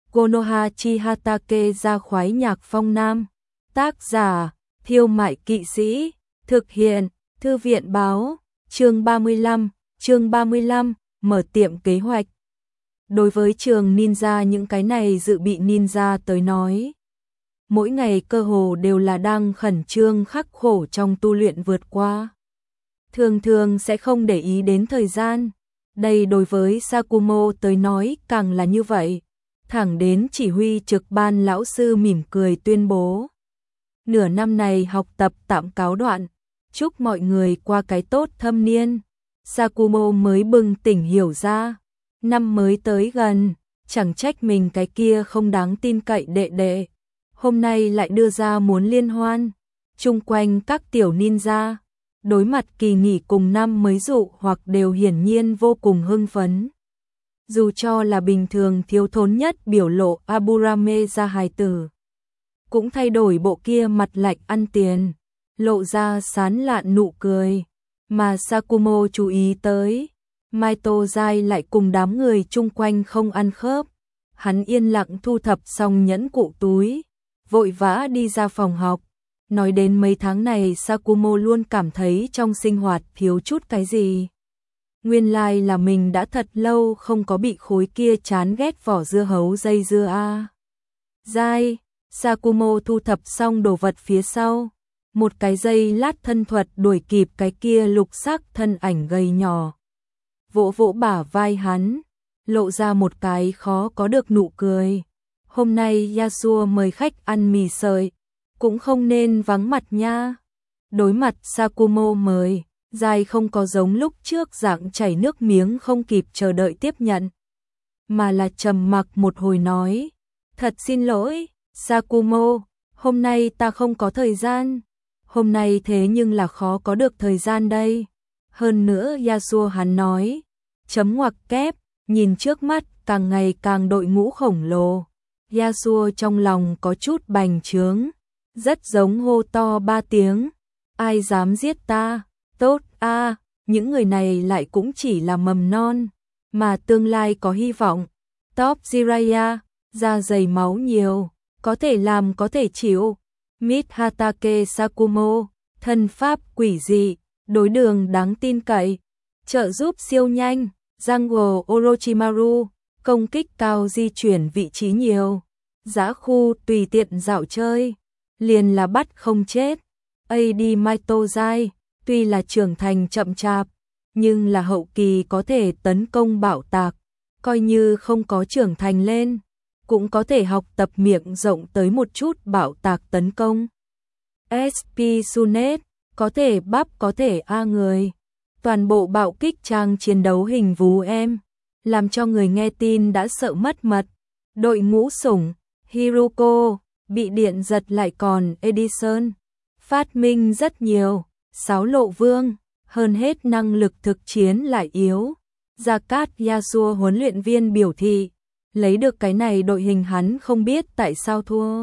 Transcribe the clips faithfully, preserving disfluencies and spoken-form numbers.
Konoha Chihatake ra khoái nhạc phong nam. Tác giả, Thiêu Mại Kỵ Sĩ. Thực hiện, Thư viện báo. Chương ba mươi lăm, chương ba mươi lăm, mở tiệm kế hoạch. Đối với trường ninja những cái này dự bị ninja tới nói, mỗi ngày cơ hồ đều là đang khẩn trương khắc khổ trong tu luyện vượt qua. Thường thường sẽ không để ý đến thời gian. Đây đối với Sakumo tới nói càng là như vậy. Thẳng đến chỉ huy trực ban lão sư mỉm cười tuyên bố. Nửa năm này học tập tạm cáo đoạn. Chúc mọi người qua cái tốt thâm niên. Sakumo mới bừng tỉnh hiểu ra. Năm mới tới gần, chẳng trách mình cái kia không đáng tin cậy đệ đệ. Hôm nay lại đưa ra muốn liên hoan. Chung quanh các tiểu ninja, đối mặt kỳ nghỉ cùng năm mới dụ hoặc đều hiển nhiên vô cùng hưng phấn. Dù cho là bình thường thiếu thốn nhất biểu lộ Aburame ra hài tử, cũng thay đổi bộ kia mặt lạnh ăn tiền, lộ ra sán lạn nụ cười. Mà Sakumo chú ý tới, Maito Zai lại cùng đám người chung quanh không ăn khớp. Hắn yên lặng thu thập xong nhẫn cụ túi, vội vã đi ra phòng học. Nói đến mấy tháng này Sakumo luôn cảm thấy trong sinh hoạt thiếu chút cái gì. Nguyên lai like là mình đã thật lâu không có bị khối kia chán ghét vỏ dưa hấu dây dưa a. Dai, Sakumo thu thập xong đồ vật phía sau, một cái dây lát thân thuật đuổi kịp cái kia lục sắc thân ảnh gầy nhỏ. Vỗ vỗ bả vai hắn, lộ ra một cái khó có được nụ cười. Hôm nay Yasuo mời khách ăn mì sợi, cũng không nên vắng mặt nha. Đối mặt Sakumo mời, Dai không có giống lúc trước dạng chảy nước miếng không kịp chờ đợi tiếp nhận, mà là trầm mặc một hồi nói, thật xin lỗi, Sakumo, hôm nay ta không có thời gian. Hôm nay thế nhưng là khó có được thời gian đây. Hơn nữa Yasuo hắn nói, chấm ngoặc kép, nhìn trước mắt càng ngày càng đội ngũ khổng lồ. Yasuo trong lòng có chút bành trướng, rất giống hô to ba tiếng, ai dám giết ta, tốt a, à, những người này lại cũng chỉ là mầm non, mà tương lai có hy vọng. Top Jiraiya, da dày máu nhiều, có thể làm có thể chịu. Mid Hatake Sakumo, thân pháp quỷ dị, đối đường đáng tin cậy, trợ giúp siêu nhanh. Jungle Orochimaru, công kích cao di chuyển vị trí nhiều, giã khu tùy tiện dạo chơi, liền là bắt không chết. a đê Maito Zai, tuy là trưởng thành chậm chạp, nhưng là hậu kỳ có thể tấn công bạo tạc, coi như không có trưởng thành lên, cũng có thể học tập miệng rộng tới một chút bạo tạc tấn công. ét pê Sunet, có thể bắp có thể a người. Toàn bộ bạo kích trang chiến đấu hình vú em, làm cho người nghe tin đã sợ mất mật. Đội ngũ sủng, Hiruko, bị điện giật lại còn Edison. Phát minh rất nhiều, sáu lộ vương, hơn hết năng lực thực chiến lại yếu. Gia Cát Yasuo huấn luyện viên biểu thị, lấy được cái này đội hình hắn không biết tại sao thua.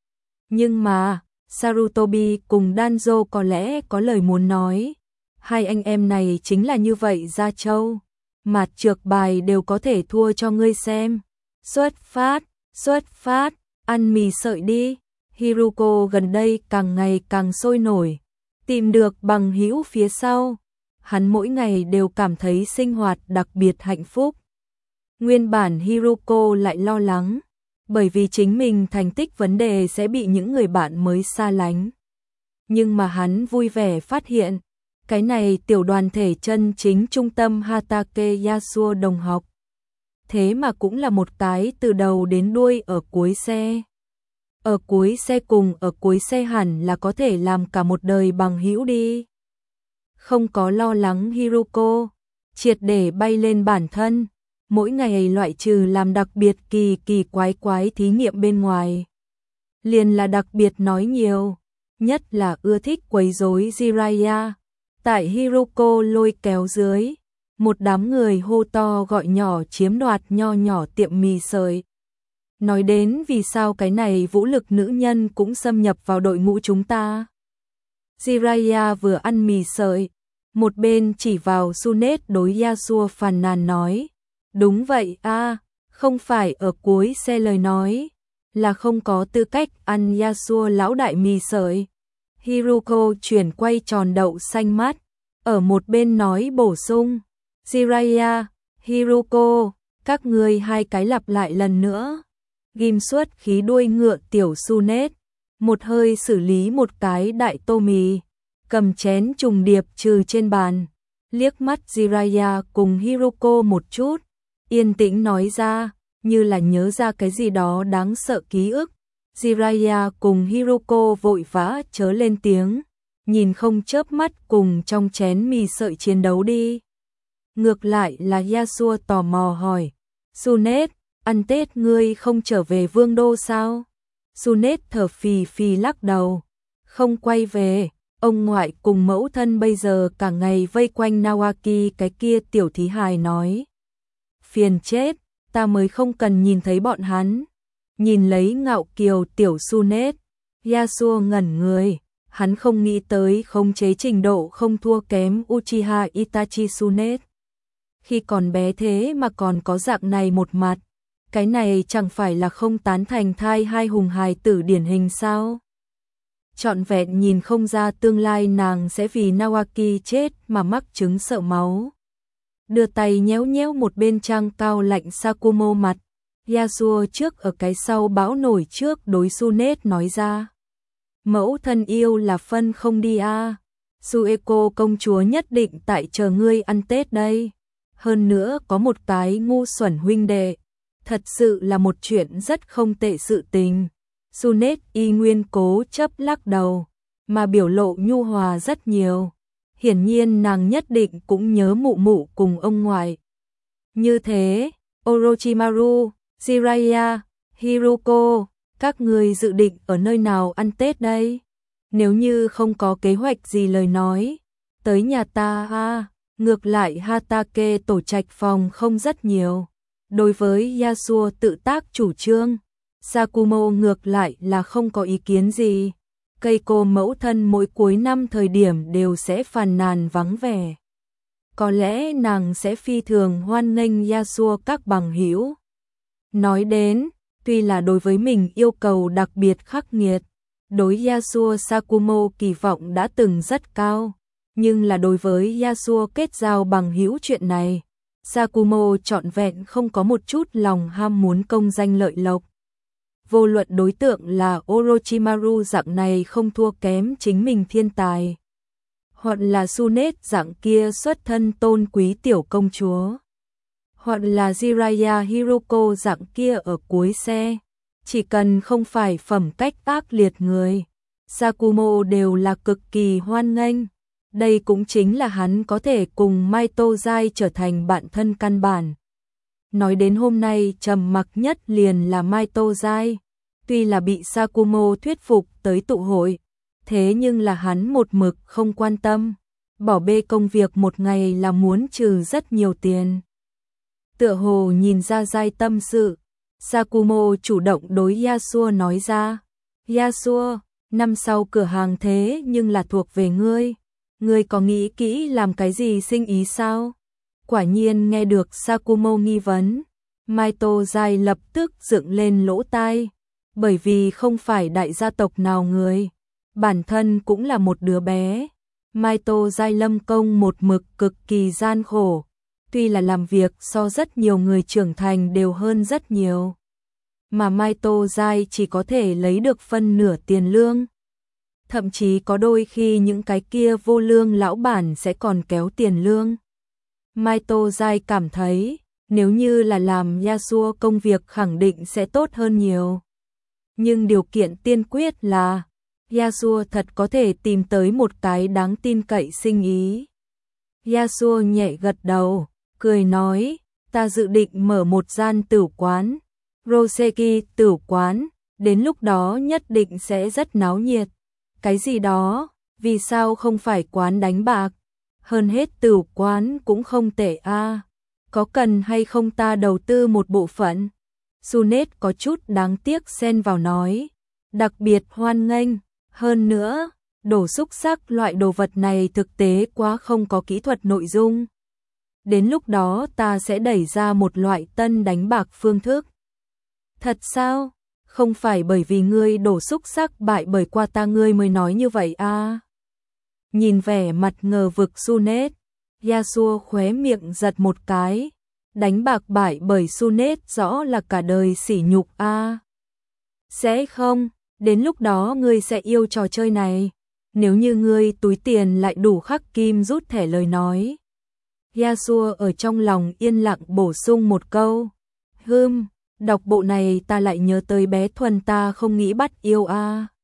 Nhưng mà, Sarutobi cùng Danzo có lẽ có lời muốn nói. Hai anh em này chính là như vậy ra châu, mạt trược bài đều có thể thua cho ngươi xem. Xuất phát, xuất phát, ăn mì sợi đi. Hiruko gần đây càng ngày càng sôi nổi, tìm được bằng hữu phía sau, hắn mỗi ngày đều cảm thấy sinh hoạt đặc biệt hạnh phúc. Nguyên bản Hiruko lại lo lắng, bởi vì chính mình thành tích vấn đề sẽ bị những người bạn mới xa lánh. Nhưng mà hắn vui vẻ phát hiện, cái này tiểu đoàn thể chân chính trung tâm Hatake Yasuo đồng học. Thế mà cũng là một cái từ đầu đến đuôi ở cuối xe. Ở cuối xe cùng ở cuối xe hẳn là có thể làm cả một đời bằng hữu đi. Không có lo lắng Hiruko, triệt để bay lên bản thân, mỗi ngày loại trừ làm đặc biệt kỳ kỳ quái quái thí nghiệm bên ngoài. Liền là đặc biệt nói nhiều, nhất là ưa thích quấy rối Jiraiya. Tại Hiruko lôi kéo dưới, một đám người hô to gọi nhỏ chiếm đoạt nho nhỏ tiệm mì sợi. Nói đến vì sao cái này vũ lực nữ nhân cũng xâm nhập vào đội ngũ chúng ta. Jiraiya vừa ăn mì sợi, một bên chỉ vào Sunet đối Yasuo phàn nàn nói, đúng vậy a, Không phải ở cuối xe lời nói, là không có tư cách ăn Yasuo lão đại mì sợi. Hiruko chuyển quay tròn đậu xanh mắt, ở một bên nói bổ sung. Jiraiya, Hiruko, các ngươi hai cái lặp lại lần nữa. Ghim suốt khí đuôi ngựa tiểu Sunet, một hơi xử lý một cái đại tô mì, cầm chén trùng điệp trừ trên bàn, liếc mắt Jiraiya cùng Hiruko một chút, yên tĩnh nói ra, như là nhớ ra cái gì đó đáng sợ ký ức. Jiraiya cùng Hiruko vội vã chớ lên tiếng, nhìn không chớp mắt cùng trong chén mì sợi chiến đấu đi. Ngược lại là Yasuo tò mò hỏi, Sunet, ăn Tết ngươi không trở về vương đô sao? Sunet thở phì phì lắc đầu, không quay về, ông ngoại cùng mẫu thân bây giờ cả ngày vây quanh Nawaki cái kia tiểu thí hài nói. Phiền chết, ta mới không cần nhìn thấy bọn hắn. Nhìn lấy ngạo kiều tiểu Sunet, Yasuo ngẩn người, hắn không nghĩ tới khống chế trình độ không thua kém Uchiha Itachi Sunet. Khi còn bé thế mà còn có dạng này một mặt, cái này chẳng phải là không tán thành thai hai hùng hài tử điển hình sao? Trọn vẹn nhìn không ra tương lai nàng sẽ vì Nawaki chết mà mắc chứng sợ máu. Đưa tay nhéo nhéo một bên trang cao lạnh Sakumo mặt, Yasuo trước ở cái sau bão nổi trước đối Sunet nói ra. Mẫu thân yêu là phân không đi a à. Sueko công chúa nhất định tại chờ ngươi ăn Tết đây. Hơn nữa có một cái ngu xuẩn huynh đệ. Thật sự là một chuyện rất không tệ sự tình. Sunet y nguyên cố chấp lắc đầu, mà biểu lộ nhu hòa rất nhiều. Hiển nhiên nàng nhất định cũng nhớ mụ mụ cùng ông ngoại. Như thế, Orochimaru, Jiraiya, Hiruko, các người dự định ở nơi nào ăn Tết đây? Nếu như không có kế hoạch gì lời nói, tới nhà ta a. Ngược lại Hatake tổ trạch phòng không rất nhiều. Đối với Yasuo tự tác chủ trương, Sakumo ngược lại là không có ý kiến gì. Cây cô mẫu thân mỗi cuối năm thời điểm đều sẽ phàn nàn vắng vẻ. Có lẽ nàng sẽ phi thường hoan nghênh Yasuo các bằng hữu. Nói đến, tuy là đối với mình yêu cầu đặc biệt khắc nghiệt, đối Yasuo Sakumo kỳ vọng đã từng rất cao, nhưng là đối với Yasuo kết giao bằng hữu chuyện này, Sakumo trọn vẹn không có một chút lòng ham muốn công danh lợi lộc. Vô luận đối tượng là Orochimaru dạng này không thua kém chính mình thiên tài, hoặc là Sunet dạng kia xuất thân tôn quý tiểu công chúa, hoặc là Jiraiya Hiruko dạng kia ở cuối xe, chỉ cần không phải phẩm cách ác liệt người, Sakumo đều là cực kỳ hoan nghênh. Đây cũng chính là hắn có thể cùng Maito Jai trở thành bạn thân căn bản. Nói đến hôm nay trầm mặc nhất liền là Maito Jai, tuy là bị Sakumo thuyết phục tới tụ hội, thế nhưng là hắn một mực không quan tâm, bỏ bê công việc một ngày là muốn trừ rất nhiều tiền. Tựa hồ nhìn ra Jai tâm sự, Sakumo chủ động đối Yasuo nói ra, Yasuo, năm sau cửa hàng thế nhưng là thuộc về ngươi. Ngươi có nghĩ kỹ làm cái gì sinh ý sao? Quả nhiên nghe được Sakumo nghi vấn, Maito Jai lập tức dựng lên lỗ tai, bởi vì không phải đại gia tộc nào người, bản thân cũng là một đứa bé. Maito Jai lâm công một mực cực kỳ gian khổ, tuy là làm việc so rất nhiều người trưởng thành đều hơn rất nhiều, mà Maito Jai chỉ có thể lấy được phân nửa tiền lương. Thậm chí có đôi khi những cái kia vô lương lão bản sẽ còn kéo tiền lương. Maito Jai cảm thấy, nếu như là làm Yasuo công việc khẳng định sẽ tốt hơn nhiều. Nhưng điều kiện tiên quyết là, Yasuo thật có thể tìm tới một cái đáng tin cậy sinh ý. Yasuo nhẹ gật đầu, cười nói, ta dự định mở một gian tửu quán, Roseki tửu quán, đến lúc đó nhất định sẽ rất náo nhiệt. Cái gì đó, vì sao không phải quán đánh bạc? Hơn hết tửu quán cũng không tệ a. À. Có cần hay không ta đầu tư một bộ phận? Sunet có chút đáng tiếc xen vào nói, đặc biệt hoan nghênh, hơn nữa, đổ xúc xắc loại đồ vật này thực tế quá không có kỹ thuật nội dung. đến lúc đó ta sẽ đẩy ra một loại tân đánh bạc phương thức. Thật sao? Không phải bởi vì ngươi đổ xúc sắc bại bởi qua ta ngươi mới nói như vậy à? Nhìn vẻ mặt ngờ vực Sunet, Yasuo khóe miệng giật một cái, đánh bạc bại bởi Sunet rõ là cả đời sỉ nhục a. À? Sẽ không, đến lúc đó ngươi sẽ yêu trò chơi này, nếu như ngươi túi tiền lại đủ khắc kim rút thẻ lời nói. Yasuo ở trong lòng yên lặng bổ sung một câu, hừm, đọc bộ này ta lại nhớ tới bé Thuần ta không nghĩ bắt yêu a. À.